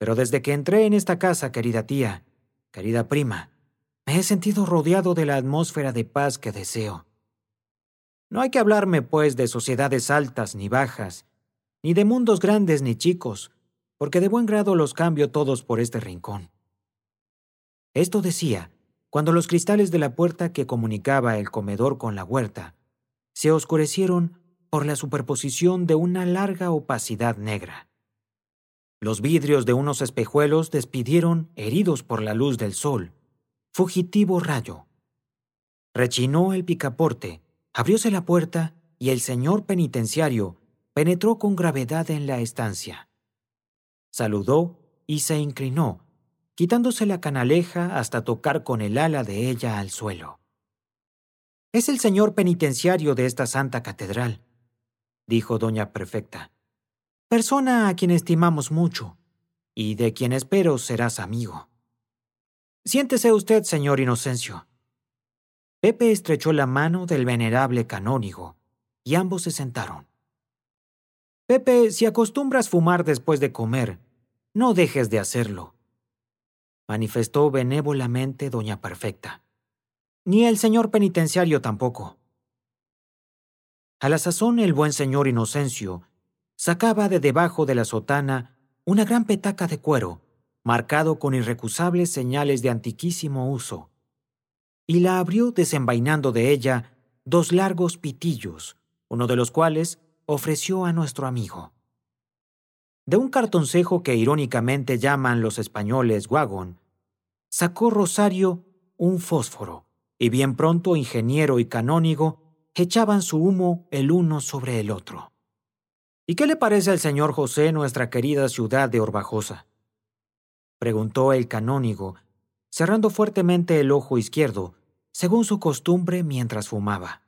Pero desde que entré en esta casa, querida tía, querida prima, me he sentido rodeado de la atmósfera de paz que deseo. No hay que hablarme, pues, de sociedades altas ni bajas, ni de mundos grandes ni chicos, porque de buen grado los cambio todos por este rincón. Esto decía, cuando los cristales de la puerta que comunicaba el comedor con la huerta se oscurecieron por la superposición de una larga opacidad negra. Los vidrios de unos espejuelos despidieron, heridos por la luz del sol, fugitivo rayo. Rechinó el picaporte, abrióse la puerta y el señor penitenciario penetró con gravedad en la estancia. Saludó y se inclinó, quitándose la canaleja hasta tocar con el ala de ella al suelo. «Es el señor penitenciario de esta santa catedral», dijo doña Perfecta. «Persona a quien estimamos mucho, y de quien espero serás amigo. Siéntese usted, señor Inocencio». Pepe estrechó la mano del venerable canónigo, y ambos se sentaron. «Pepe, si acostumbras fumar después de comer, no dejes de hacerlo», manifestó benévolamente doña Perfecta. «Ni el señor penitenciario tampoco». A la sazón el buen señor Inocencio sacaba de debajo de la sotana una gran petaca de cuero, marcado con irrecusables señales de antiquísimo uso, y la abrió desenvainando de ella 2 largos pitillos, uno de los cuales ofreció a nuestro amigo. De un cartoncejo que irónicamente llaman los españoles wagón, sacó Rosario un fósforo, y bien pronto ingeniero y canónigo echaban su humo el uno sobre el otro. «¿Y qué le parece al señor José nuestra querida ciudad de Orbajosa?», preguntó el canónigo, cerrando fuertemente el ojo izquierdo, según su costumbre mientras fumaba.